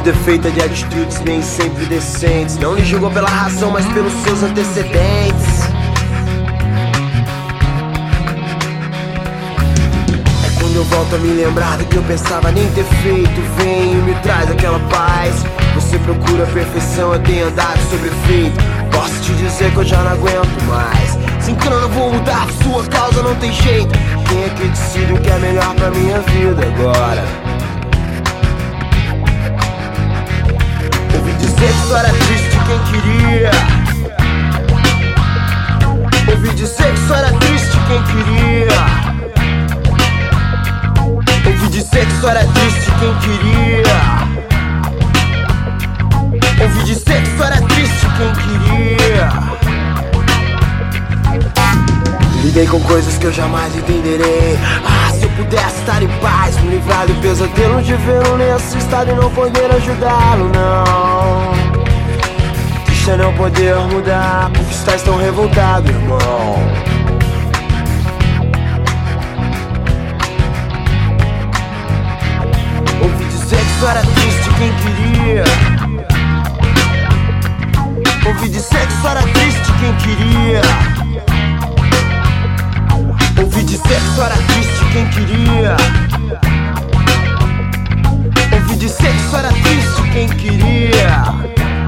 vida é feita de atitudes nem sempre decentes. Não lhe julgam pela razão, mas pelos seus antecedentes. É quando eu volto a me lembrar do que eu pensava nem ter feito. Vem e me traz aquela paz. Você procura a perfeição, eu tenho andado sobre efeito. Posso te dizer que eu já não aguento mais. Sem grana eu vou mudar, sua causa não tem jeito. Quem é que decide o que é melhor pra minha vida agora? Ouvi dizer que só era triste quem queria. Ouvi dizer que só era triste quem queria. Ouvi dizer que só era triste quem queria. Ouvi dizer que só era triste quem queria. Lidei com coisas que eu jamais entenderei. Se eu pudesse estar em paz, me livrar do pesadelo de vê-lo nesse estado e não poder ajudá-lo, não. Triste é não poder mudar, porque estás tão revoltado, irmão. Ouvi dizer que só era triste quem queria. Ouvi dizer que só era triste quem queria. Ouvi dizer que só era triste quem queria. Ouvi dizer que só era triste quem queria.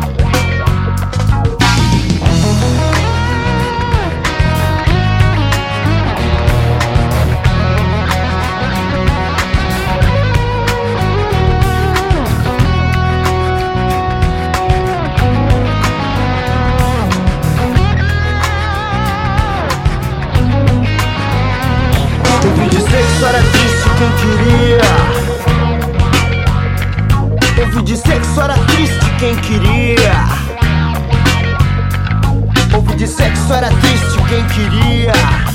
Ouvi dizer que só era triste quem queria. Ouvi dizer que só era triste quem queria. Ouvi dizer que só era triste quem queria.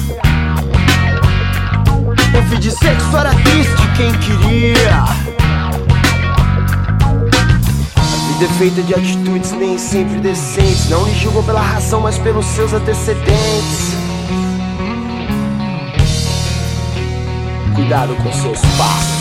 Ouvi dizer que só era triste quem queria. A vida é feita de atitudes nem sempre decentes. Não lhe julgam pela razão, mas pelos seus antecedentes. Cuidado com seu espaço.